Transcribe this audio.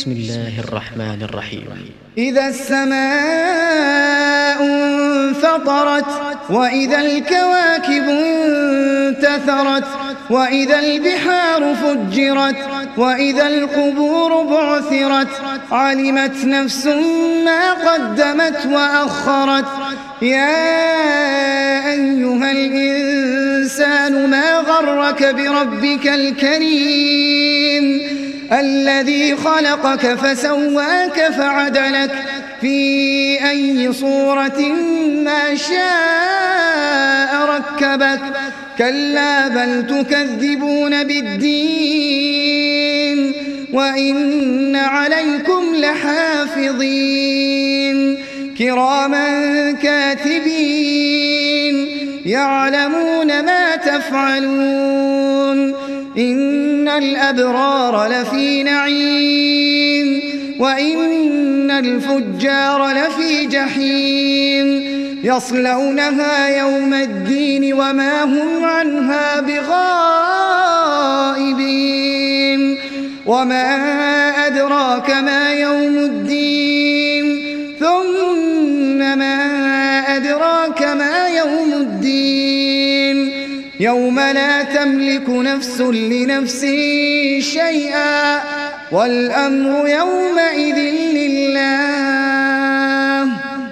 بسم الله الرحمن الرحيم. إذا السماء انفطرت وإذا الكواكب انتثرت وإذا البحار فجرت وإذا القبور بعثرت علمت نفس ما قدمت وأخرت. يا أيها الإنسان ما غرك بربك الكريم الذي خلقك فسواك فعدلك في أي صورة ما شاء ركبك. كلا بل تكذبون بالدين وإن عليكم لحافظين كراما كاتبين يعلمون ما تفعلون. إن الأبرار لفي نعيم وإن الفجار لفي جحيم يصلونها يوم الدين وما هم عنها بغائبين. وما أدراك ما يوم الدين ثم ما أدراك ما يوم الدين يوم لا تملك نفس لنفس شيئا والأمر يومئذ لله.